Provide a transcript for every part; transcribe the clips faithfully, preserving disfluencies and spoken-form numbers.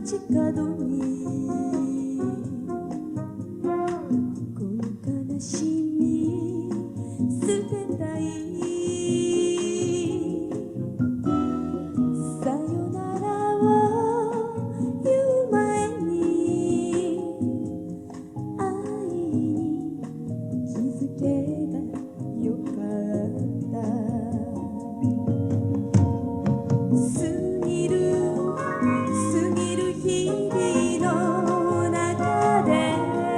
街角にこの悲しみ捨てたいさよならを言う前に愛に気づけばよかった過ぎる過ぎる日々の中で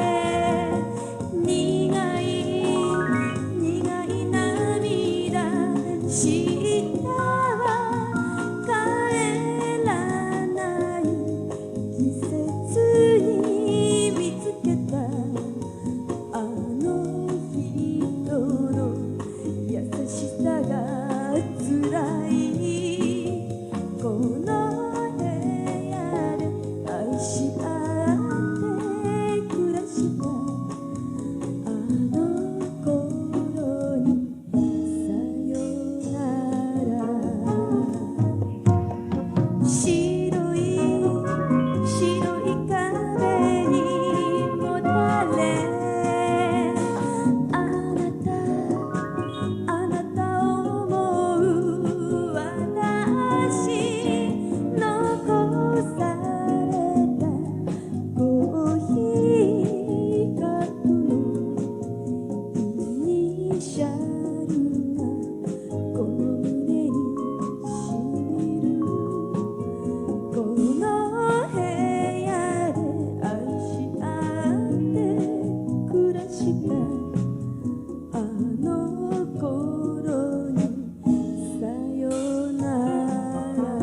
苦い苦い涙したら帰らない季節に見つけたあの人の優しさが辛いこの部屋で愛し合って暮らしたあの頃にさよなら白い白い壁にもたれあなたあなたを思う私残されたコーヒーカップのイニシャルがこの胸にしみるこの部屋で愛し合って暮らしたあの頃にさよなら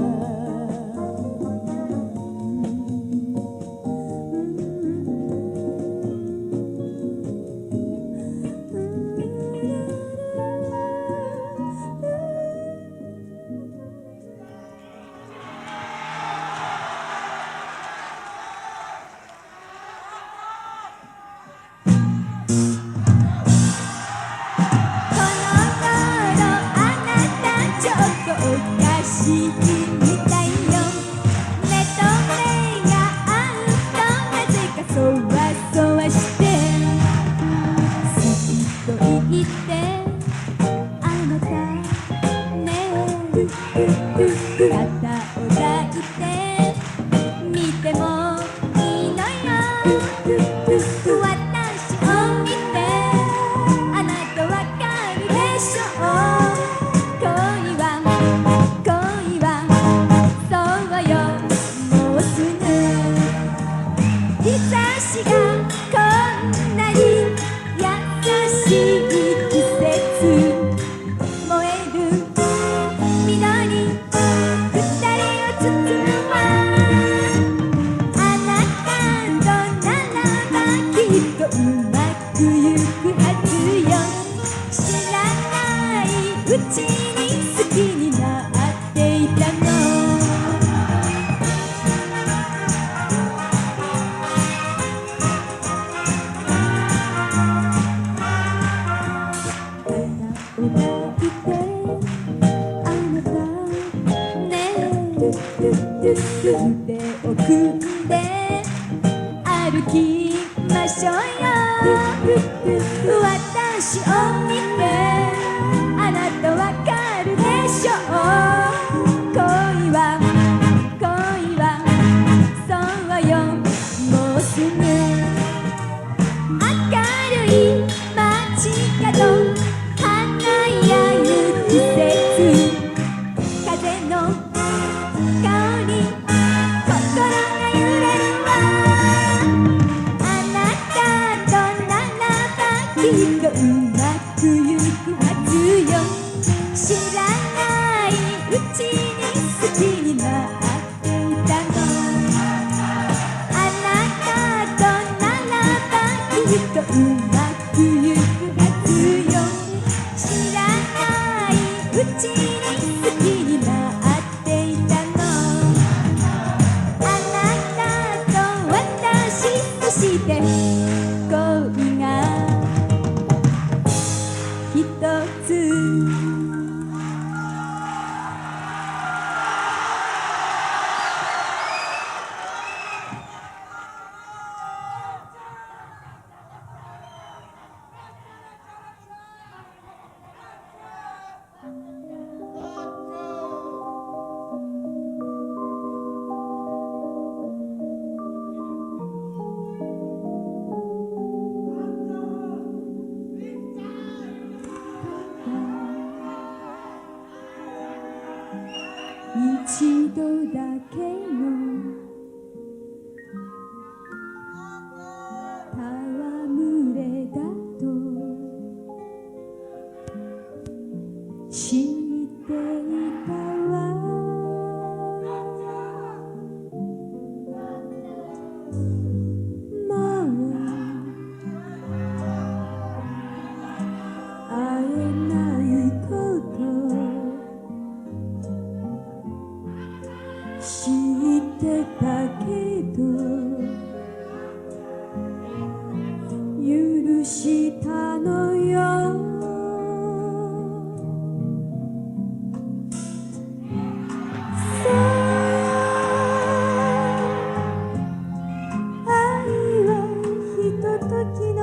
この頃あなたちょっとおかしいみたいよ目と目が合うとなぜかそわそわして好きと言ってあなたねえ肩を抱いて見てもいいのよ私を見てあなたわかるでしょう恋は恋はそうよもうすぐ日差しがこんなに優しい季節燃える緑二人を包むわあなたとならばきっとうまくゆくはずよ知らないうちに好きになっていたの肩を抱いてあなたね腕を組んで歩きましょうよ私を見てあなたわかるでしょう恋は恋はそうよもうすぐ明るい街角輝く季節風の香り心が揺れるわあなたとならばきっとうまくゆくはずよ知らないうちに好きになっていたのあなたとならばきっとうまくゆくはずよ知らないうちに好きになっていたのあなたと私そして恋がひとつだけの戯れだと知っていたわ。もう会えないこと知ってたけど許したのよ。そう愛はひとときの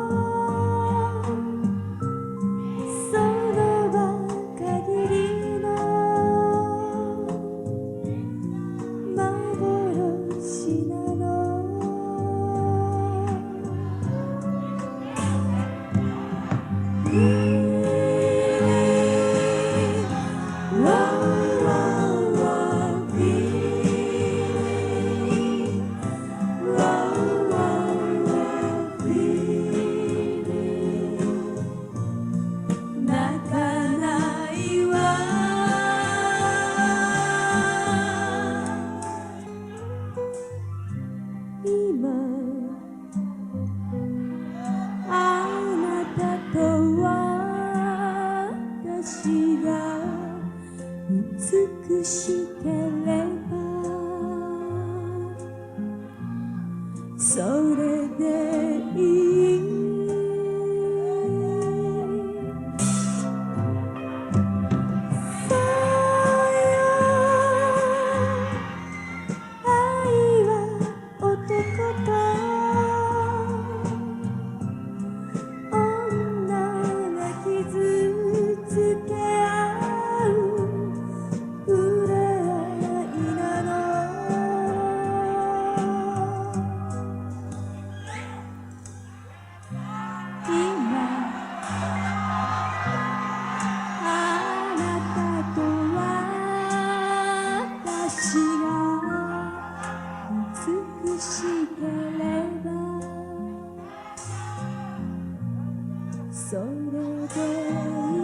その場限りの幻なの。泣かないわ。今あなたと私が美しければそれでいい。そうよ愛は男と女が傷つけ合う触れ合いなの。今あなたと私が美しければそれでい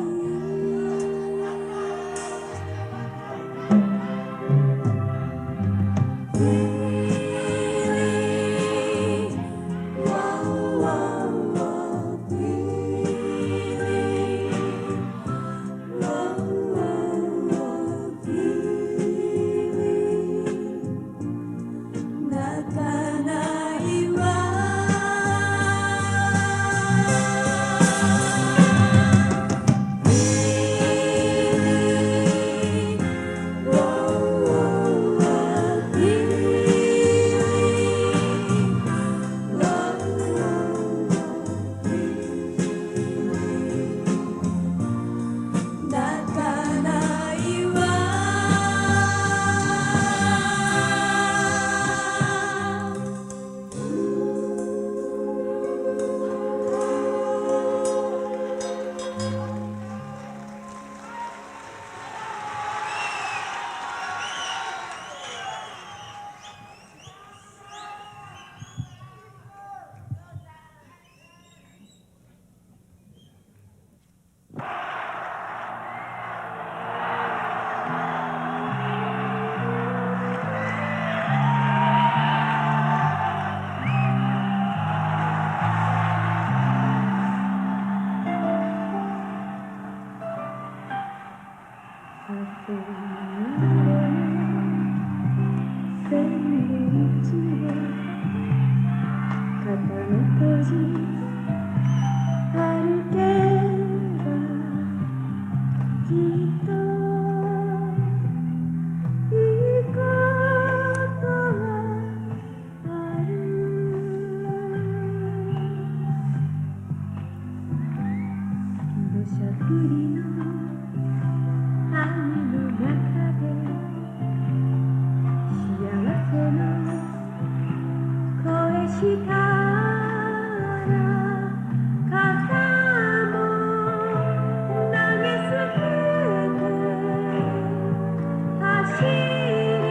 泣かないわ。走る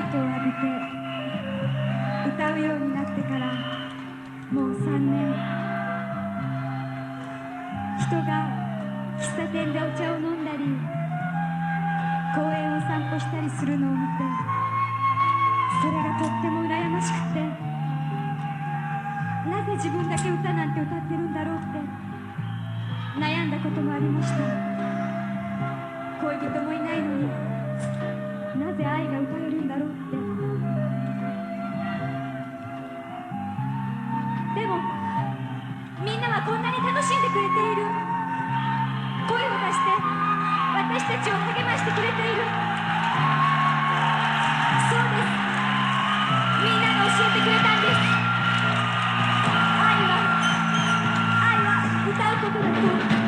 トを浴びて歌うようになってからもうさんねん。人が喫茶店でお茶を飲んだり公園を散歩したりするのを見て、それがとっても羨ましくて、なぜ自分だけ歌なんて歌ってるんだろうって悩んだこともありました。恋人もいないのになぜ愛が歌えるんだろうって。でもみんなはこんなに楽しんでくれている。声を出して私たちを励ましてくれている。そうです、みんなが教えてくれたんです。愛は愛は歌うことだと。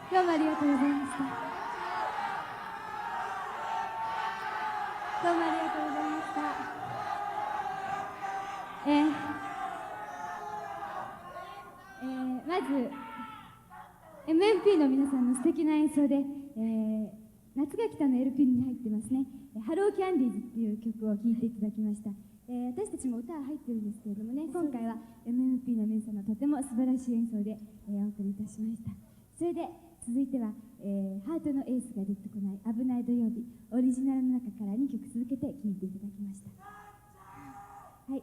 どうもありがとうございました。どうもありがとうございました。えーえー、まず エムエムピー の皆さんの素敵な演奏で、えー、夏が来たの エルピー に入ってますね、ハローキャンディーズっていう曲を聴いていただきました。えー、私たちも歌は入ってるんですけれどもね、今回は エムエムピー の皆さんのとても素晴らしい演奏で、えー、お送りいたしました。それで続いては、えー、ハートのエースが出てこない危ない土曜日、オリジナルの中からにきょく続けて聴いていただきました。はい、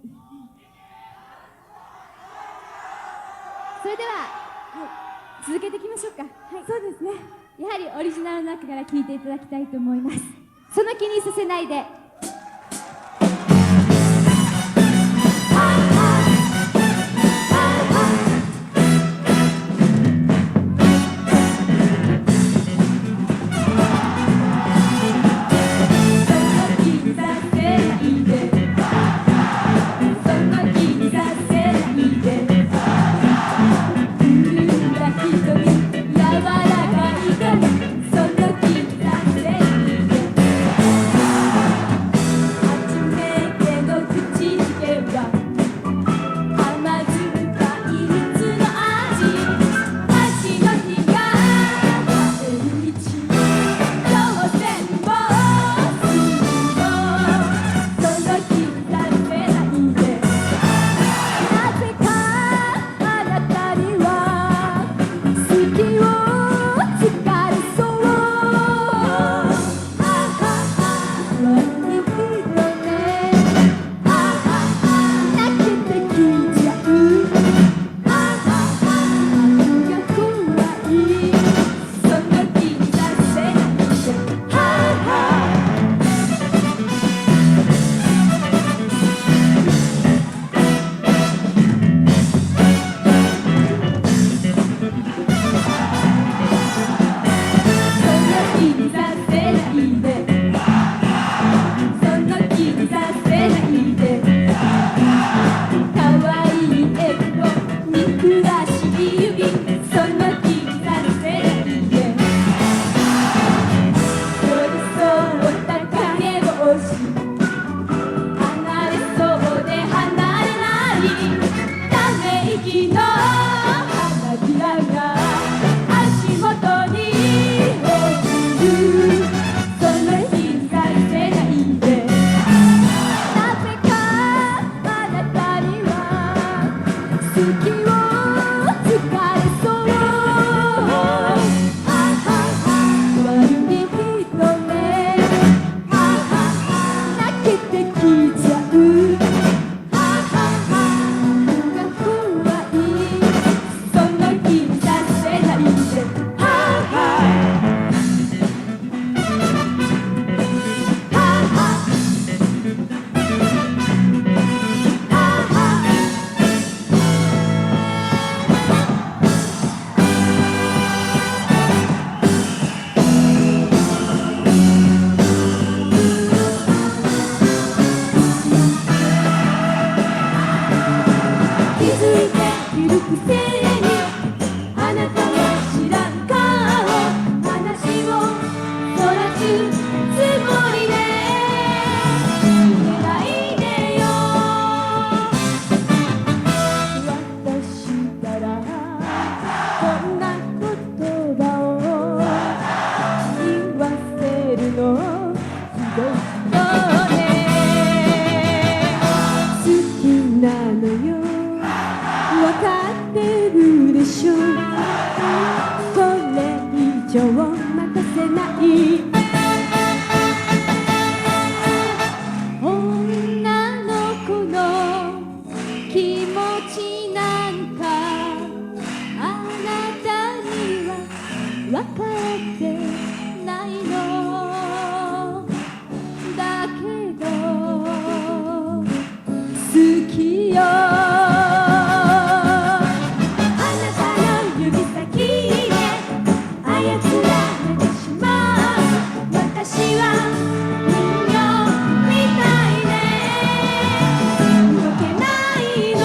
それでは、はい、続けていきましょうか。はい、そうですね。やはりオリジナルの中から聴いていただきたいと思います。その気にさせないで。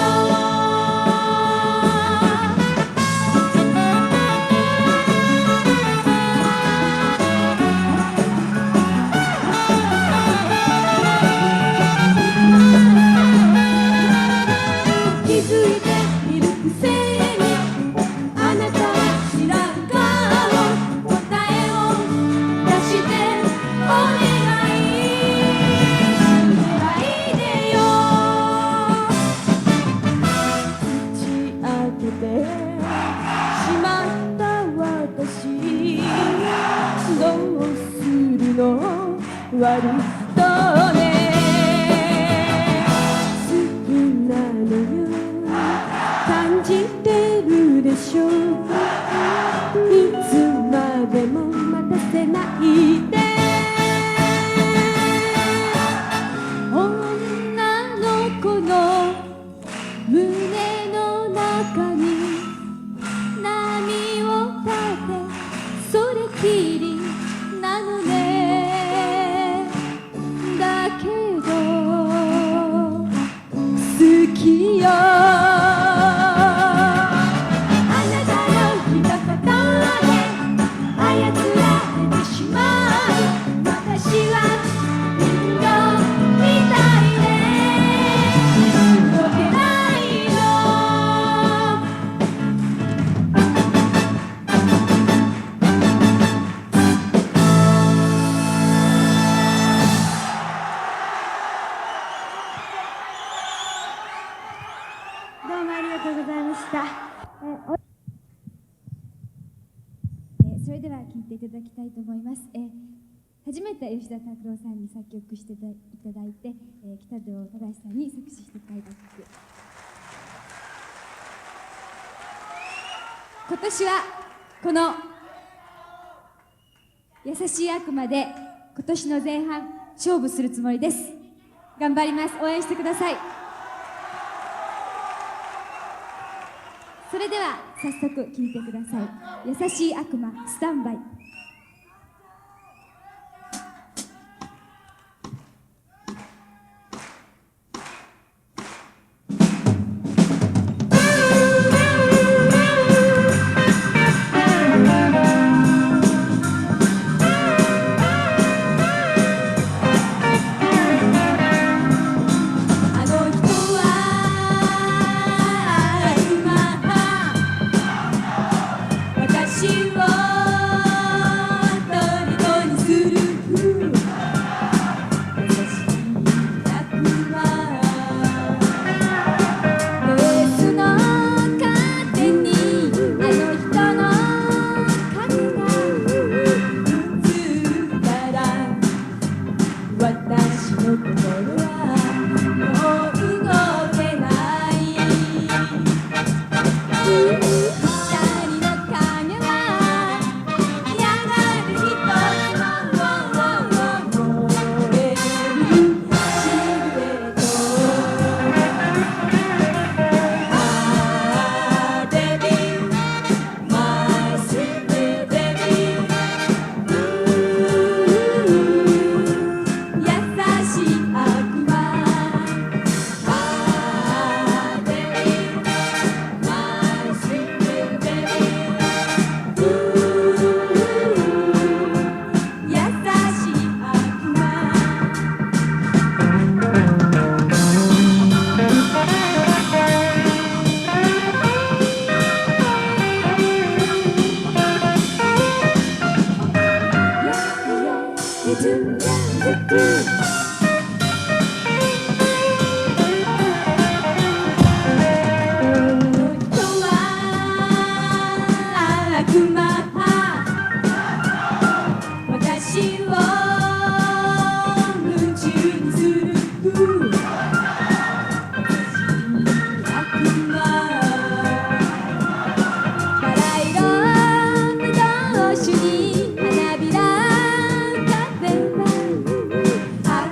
「 私どうするの悪い人ね好きなのよ感じてるでしょいつまでも待たせないで女の子の胸の中に波を立てそれきりなのねだけど好きよあなたの一言で操られてしまう私は人形みたいで動けないのどうもありがとうございました。えーおえーそれでは聴いていただきたいと思います。えー初めて吉田拓郎さんに作曲していただいて、えー北條忠さんに作詞していただいた曲。今年はこの優しい悪魔で今年の前半勝負するつもりです。頑張ります。応援してください。それでは早速聴いてください。優しい悪魔スタンバイ。花びら風は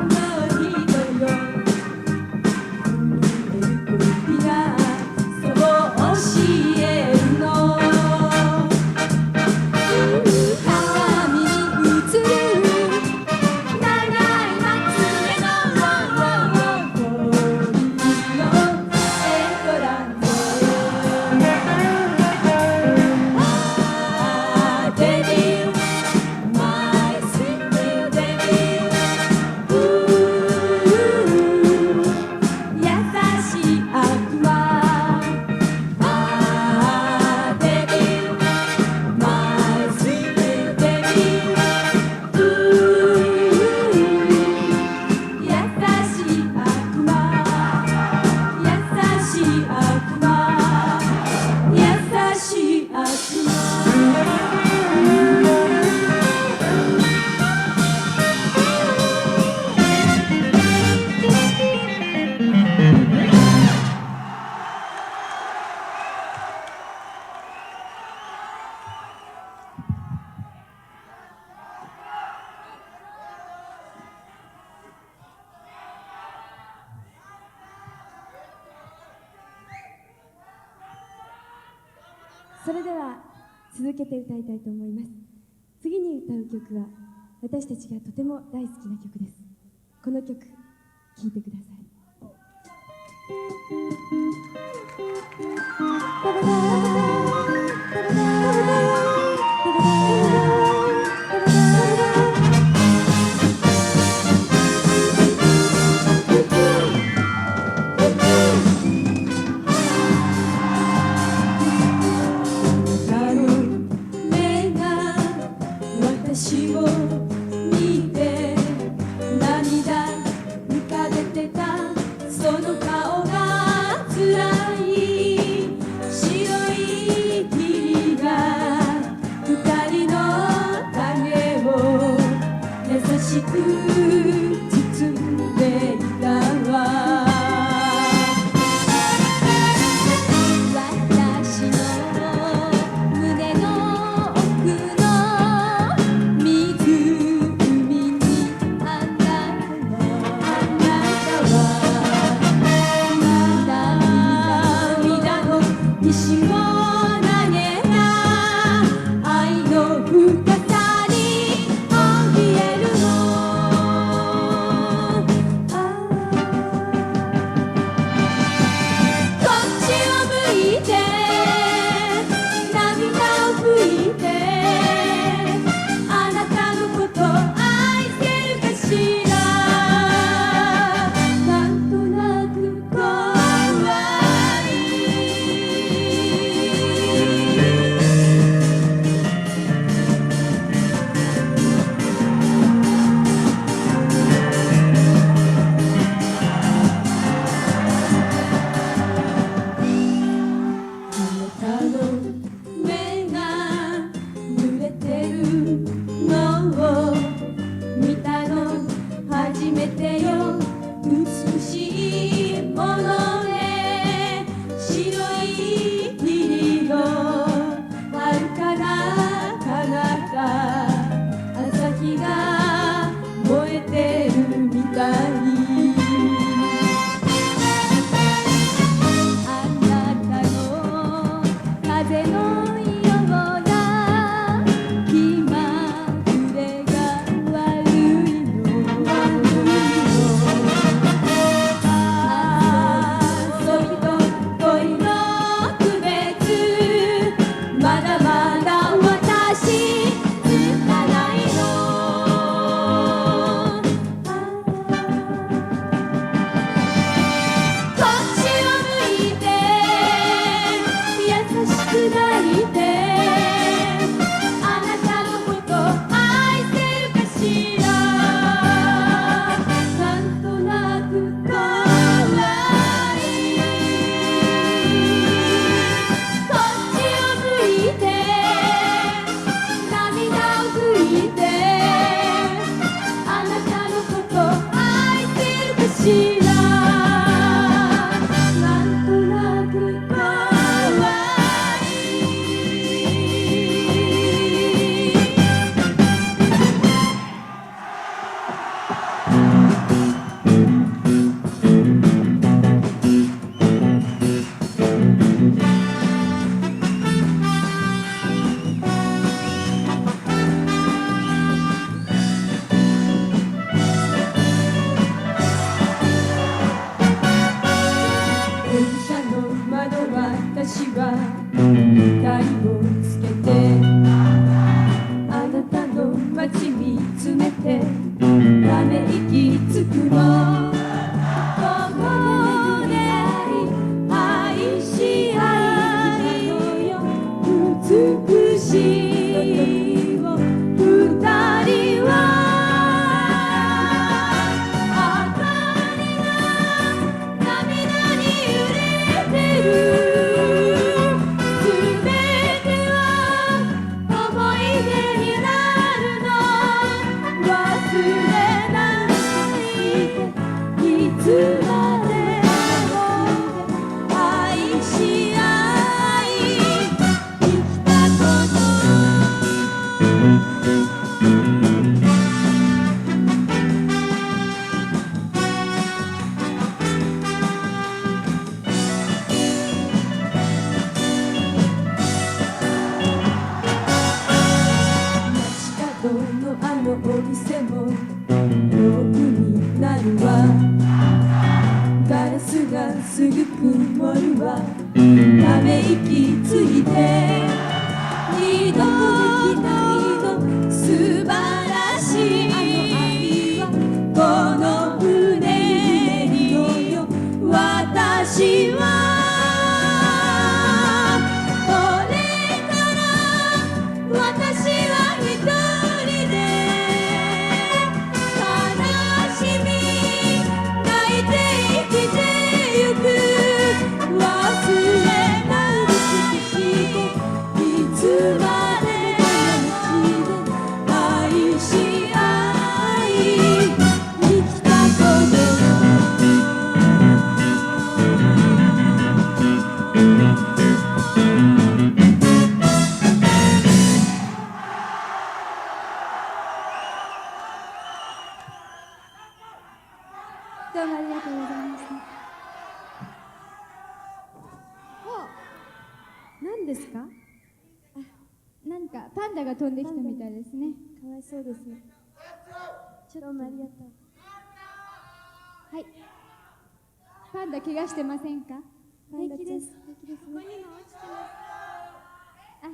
それでは続けて歌いたいと思います。次に歌う曲は私たちがとても大好きな曲です。この曲聴いてください。私を見て涙浮かべてたその顔が辛い白いあのお店も遠くになるわ。ガラスがすぐ曇るわ。ため息ついて二度と素晴らしいあの愛はこの胸によ。私はどうもありがとうございました。お、何ですか？あ、なんかパンダが飛んできたみたいですね。かわいそうですね。ちょっとありがとう。はい。パンダ怪我してませんか？平気です。平気ですね。ここにも落ちてます。あ、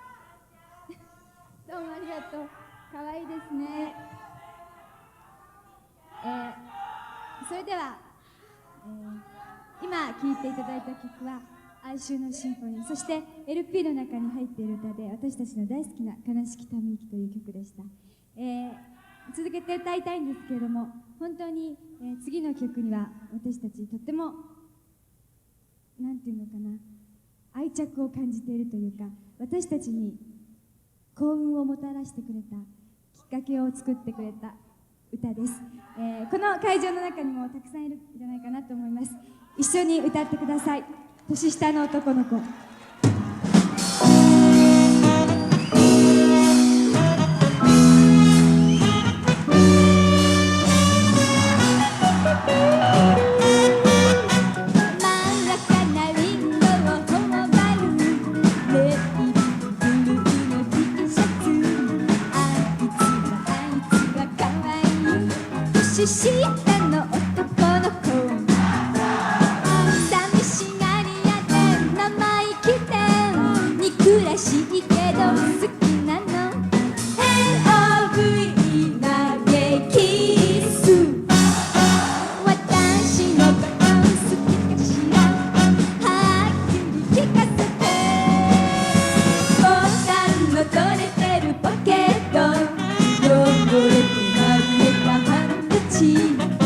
どうもありがとう。かわいいですね。えーそれでは、えー、今聴いていただいた曲は哀愁のシンフォニー、そして エルピー の中に入っている歌で私たちの大好きな悲しきため息という曲でした。えー、続けて歌いたいんですけれども、本当に、えー、次の曲には私たちとってもなんていうのかな、愛着を感じているというか、私たちに幸運をもたらしてくれたきっかけを作ってくれた歌です。えー、この会場の中にもたくさんいるんじゃないかなと思います。一緒に歌ってください。年下の男の子。年下の男の子、寂しがり屋で生意気で憎らしいけど好きなの。 エルオーブイ 投げキス、私のこと好きかしら、はっきり聞かせて。ボタンの取れてるポケット、汚れて丸めたハンカチ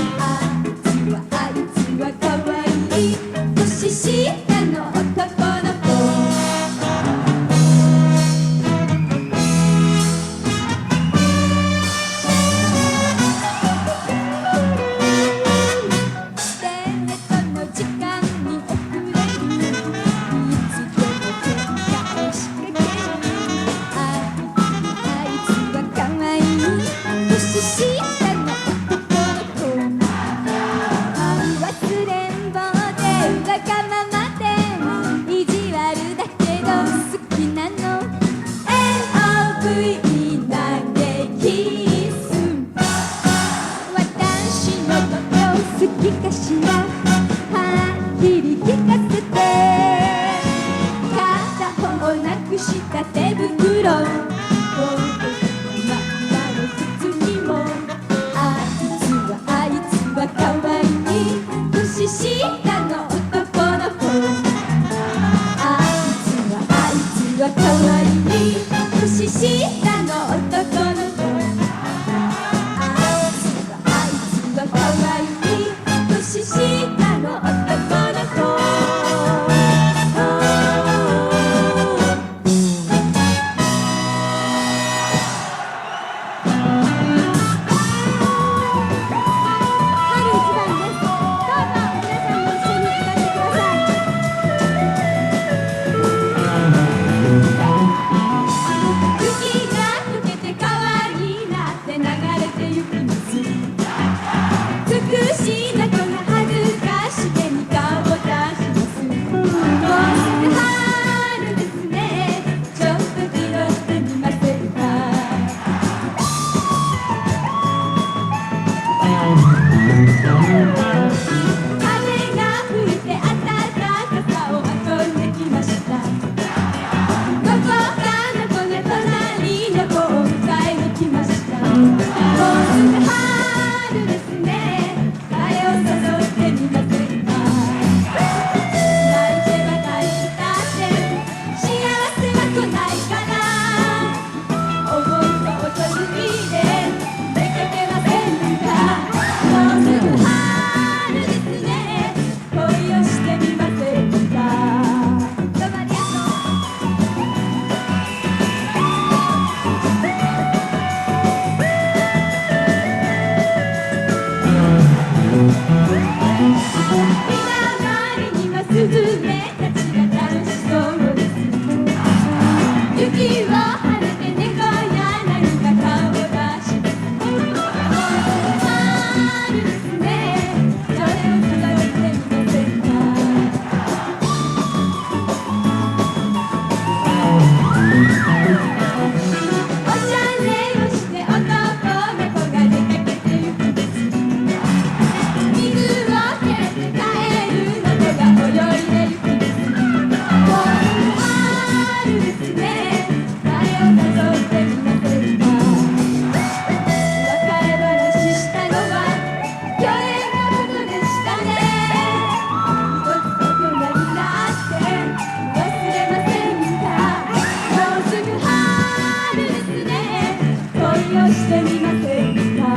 してみませんか。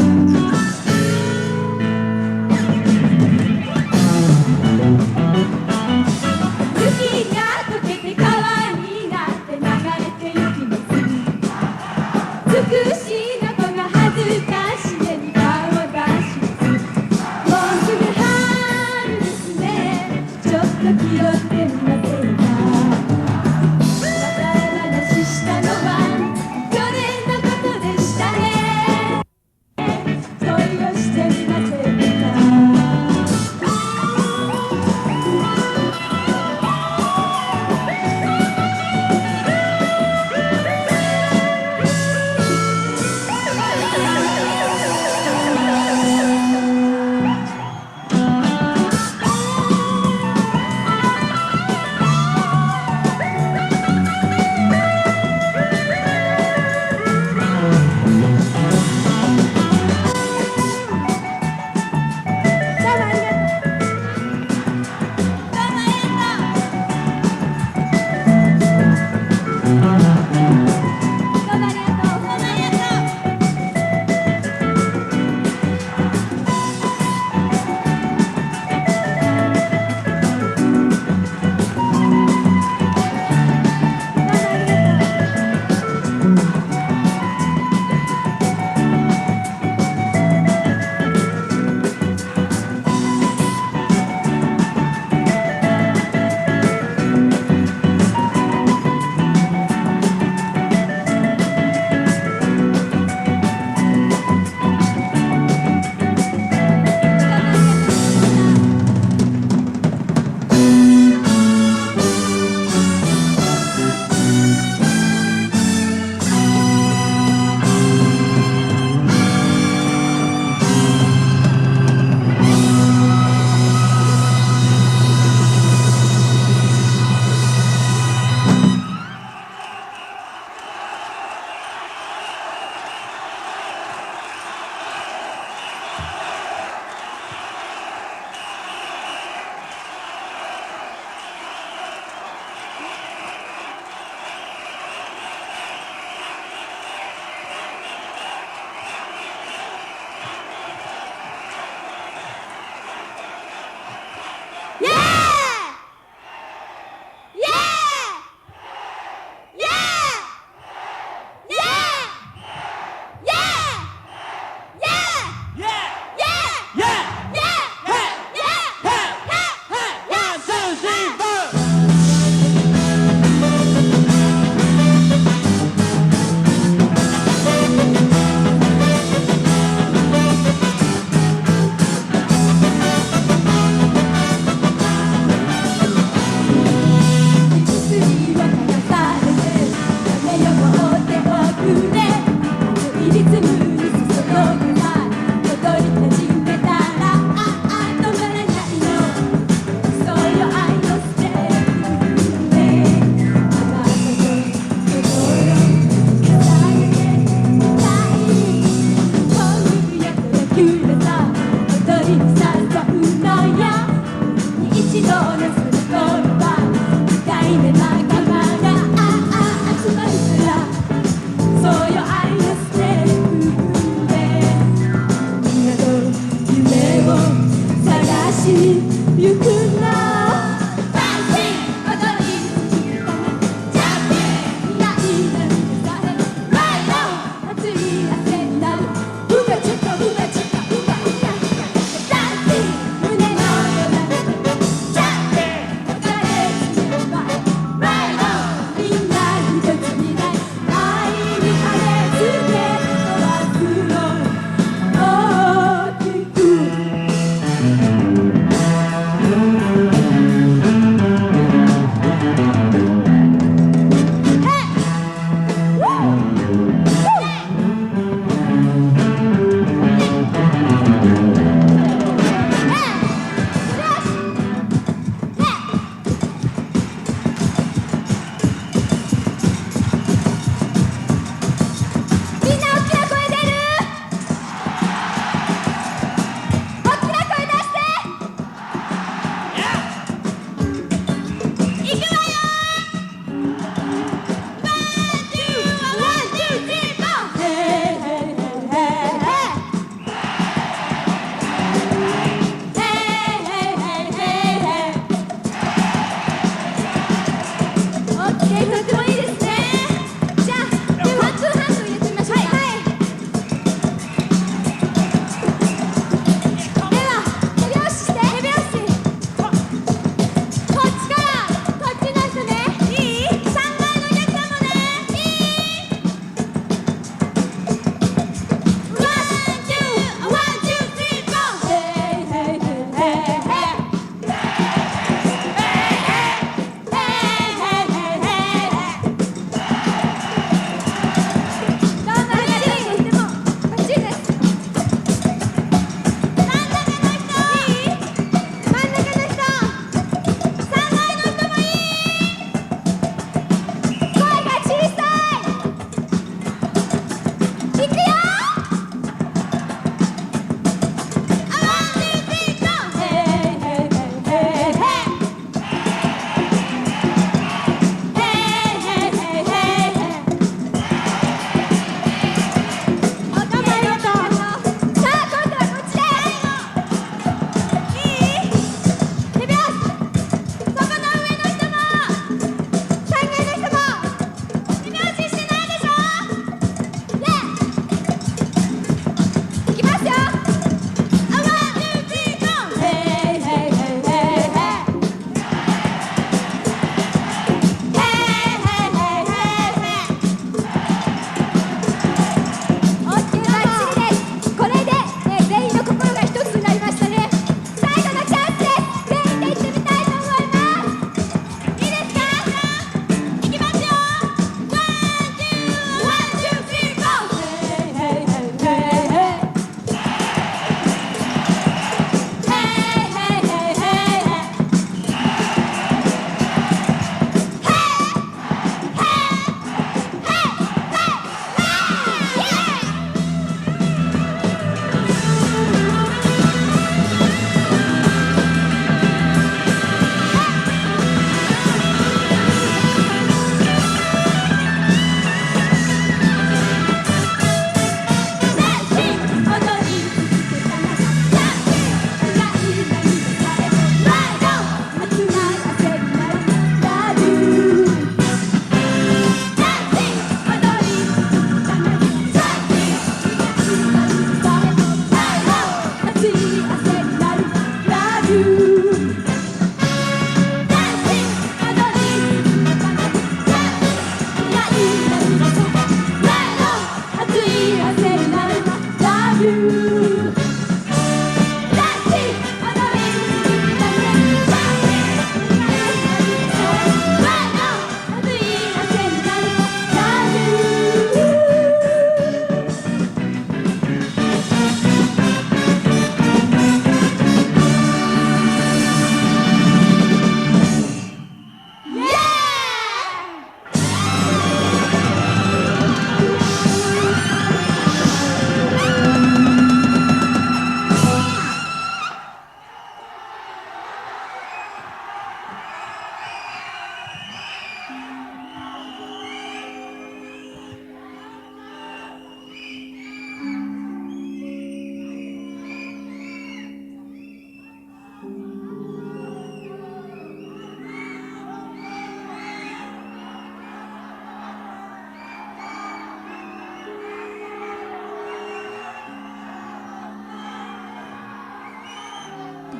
雪が溶けて川になって流れてゆきます。美しいの子が恥ずかしげに顔を出します。もうすぐ春ですね、ちょっと気取ってみませんか。話したのは去年のことでしたね。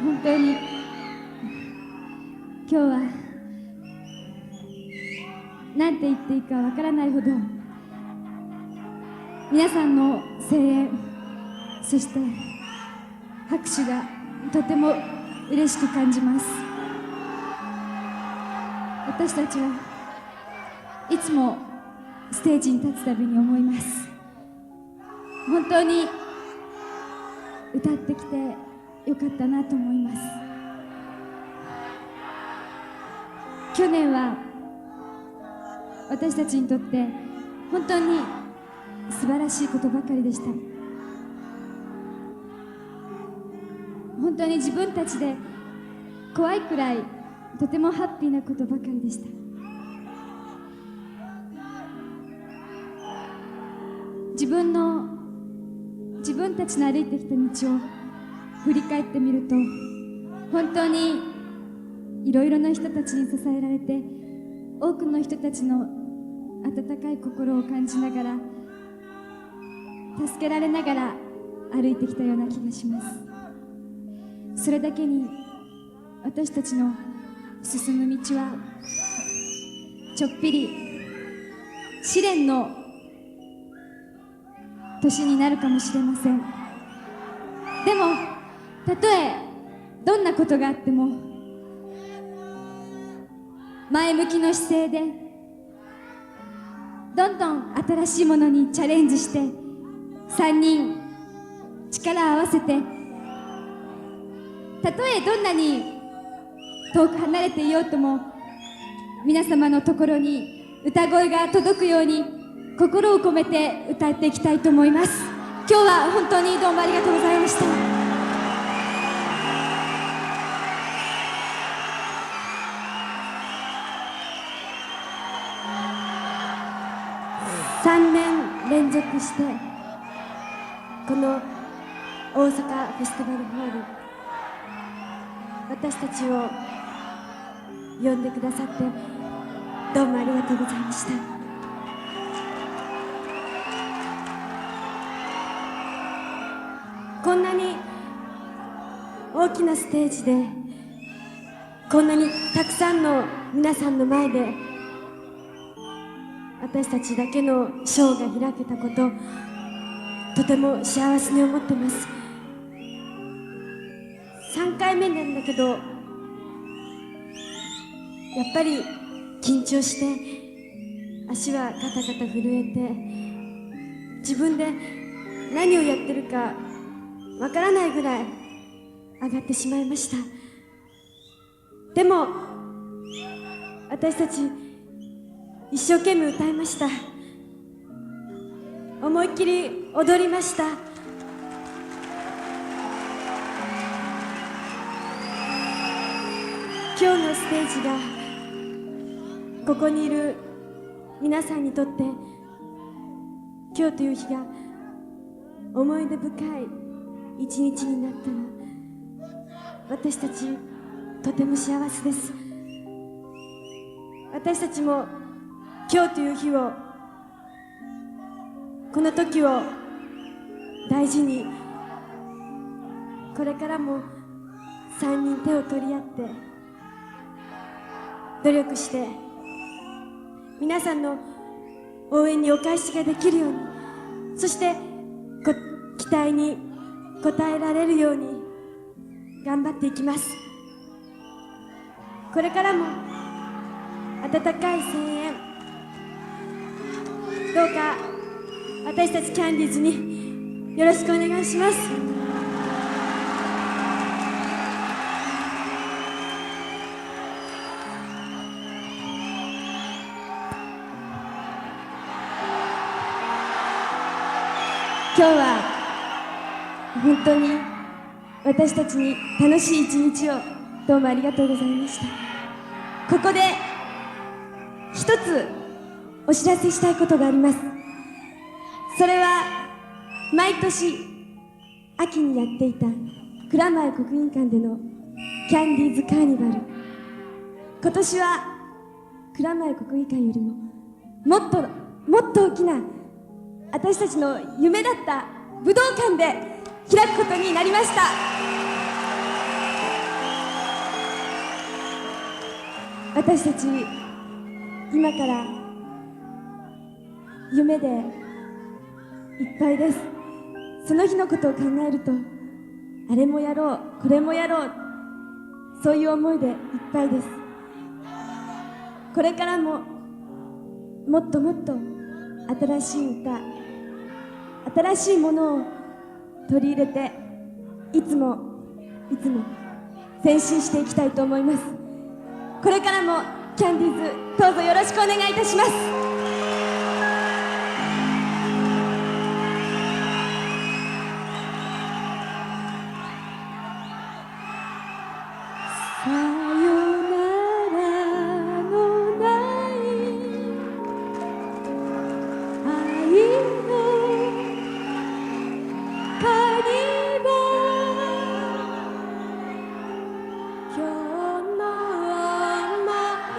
本当に今日はなんて言っていいかわからないほど皆さんの声援、そして拍手がとても嬉しく感じます。私たちはいつもステージに立つたびに思います。本当に歌ってきてよかったなと思います。去年は私たちにとって本当に素晴らしいことばかりでした。本当に自分たちで怖いくらいとてもハッピーなことばかりでした。自分の自分たちの歩いてきた道を振り返ってみると、本当にいろいろな人たちに支えられて、多くの人たちの温かい心を感じながら、助けられながら歩いてきたような気がします。それだけに私たちの進む道はちょっぴり試練の年になるかもしれません。でもたとえどんなことがあっても前向きの姿勢でどんどん新しいものにチャレンジして、さんにん力を合わせて、たとえどんなに遠く離れていようとも皆様のところに歌声が届くように心を込めて歌っていきたいと思います。今日は本当にどうもありがとうございました。さんねん連続してこの大阪フェスティバルホール、私たちを呼んでくださってどうもありがとうございました。こんなに大きなステージで、こんなにたくさんの皆さんの前で私たちだけのショーが開けたこと、とても幸せに思ってます。さんかいめなんだけど、やっぱり緊張して足はガタガタ震えて、自分で何をやってるかわからないぐらい上がってしまいました。でも私たち一生懸命歌いました。思いっきり踊りました。今日のステージがここにいる皆さんにとって、今日という日が思い出深い一日になったら、私たちとても幸せです。私たちも今日という日を、この時を大事に、これからもさんにん手を取り合って努力して、皆さんの応援にお返しができるように、そしてご期待に応えられるように頑張っていきます。これからも温かい声援、どうか私たちキャンディーズによろしくお願いします。今日は本当に私たちに楽しい一日をどうもありがとうございました。ここで一つお知らせしたいことがあります。それは毎年秋にやっていた蔵前国技館でのキャンディーズカーニバル、今年は蔵前国技館よりももっともっと大きな私たちの夢だった武道館で開くことになりました。 私たち今から夢でいっぱいです。その日のことを考えると、あれもやろうこれもやろう、そういう思いでいっぱいです。これからももっともっと新しい歌、新しいものを取り入れて、いつもいつも前進していきたいと思います。これからもキャンディーズ、どうぞよろしくお願いいたします。さよならのない愛のカニバル、今日の思い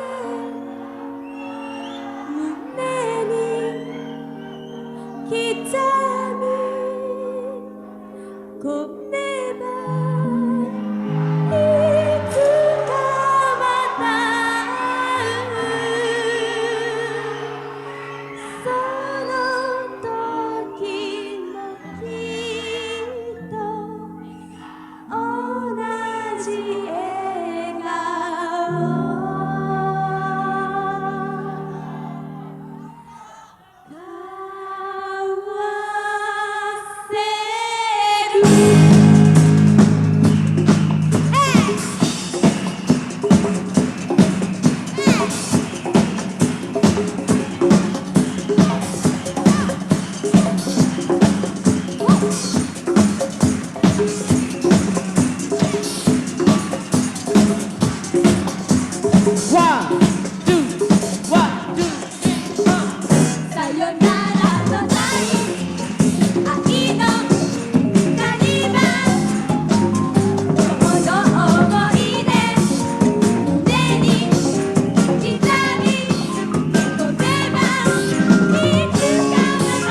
出胸に刻み込めば、いつかまたその時もきっと同じ笑顔交わせる。さよならのない愛のカニバル、今日の思い出胸に刻み込めば、いつかまた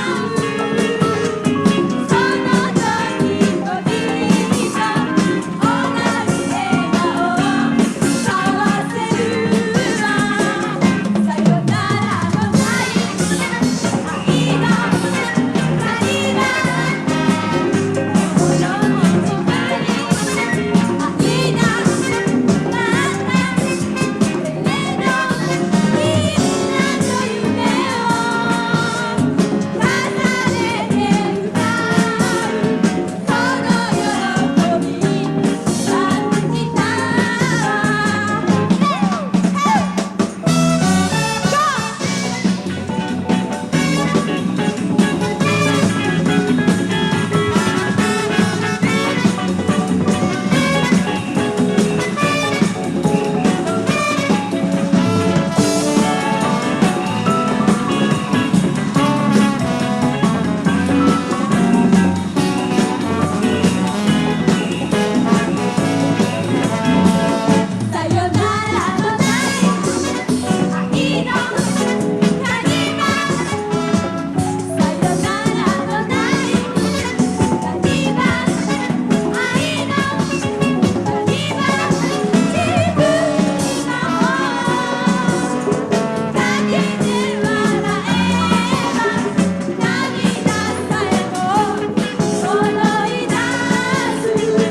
その時もきっと同じ笑顔交わせるわ。さよならのない愛のカニバル、心のそばに愛がまた夢のみんなと夢を重ねて歌う、その喜び感じたわ。さよならのない愛のカニバル、さよならのないカニバル、愛のカニバル、自分のだけで笑えば、涙さえも揃い出す。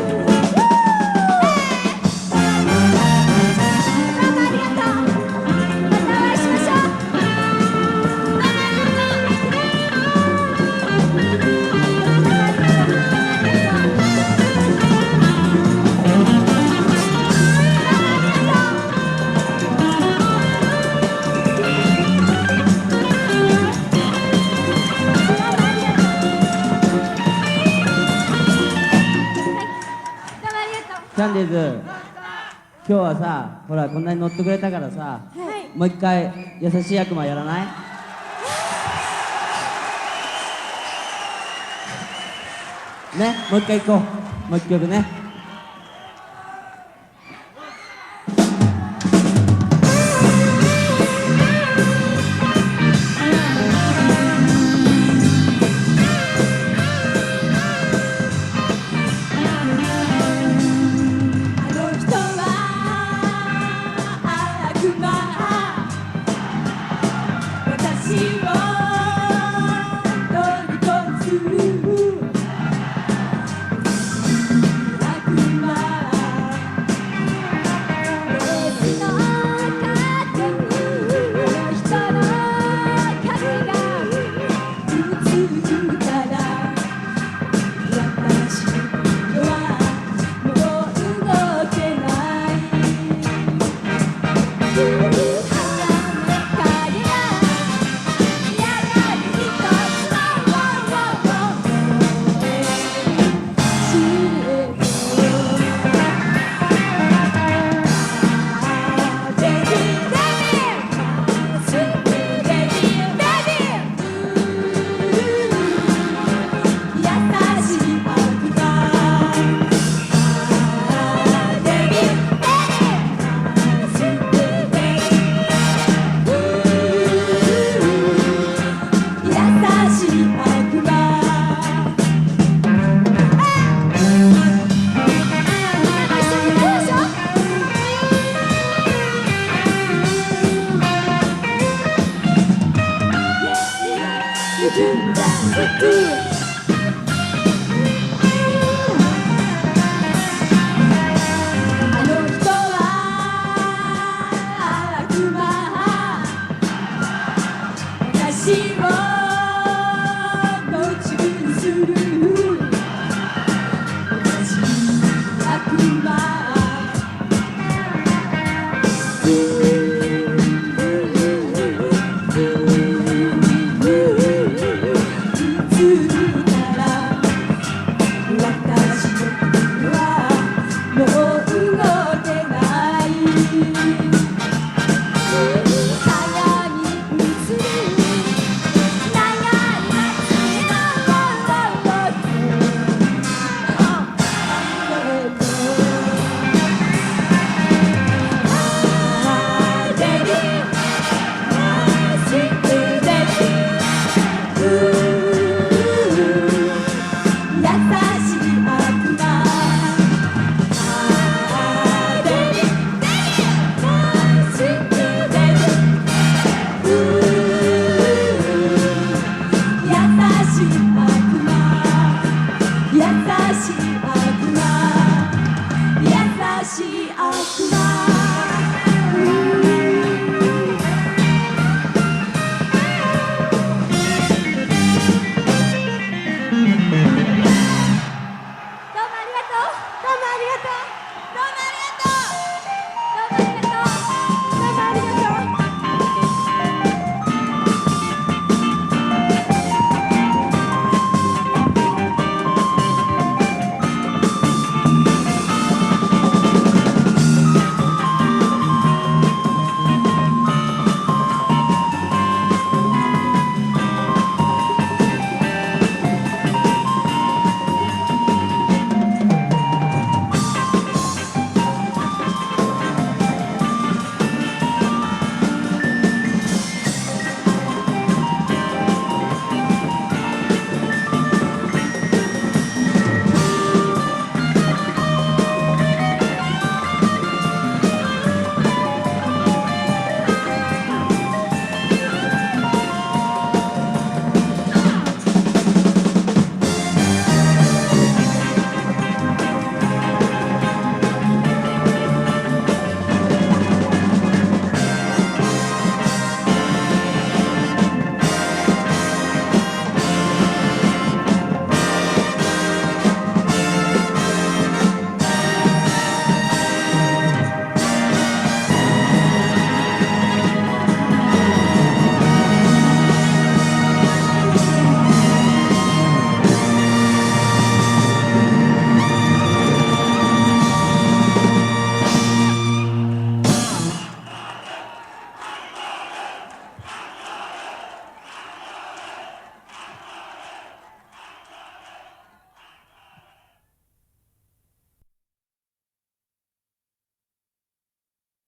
どうもありがとう。またお会いしましょう。 キャンディーズ、今日はさ、ほらこんなに乗ってくれたからさ、 はい、 もう一回優しい悪魔やらない？ね、もう一回行こう。もう一曲ね。 あの人はるから私はもう動けない花の影がやがて一つの想い知るDo that, do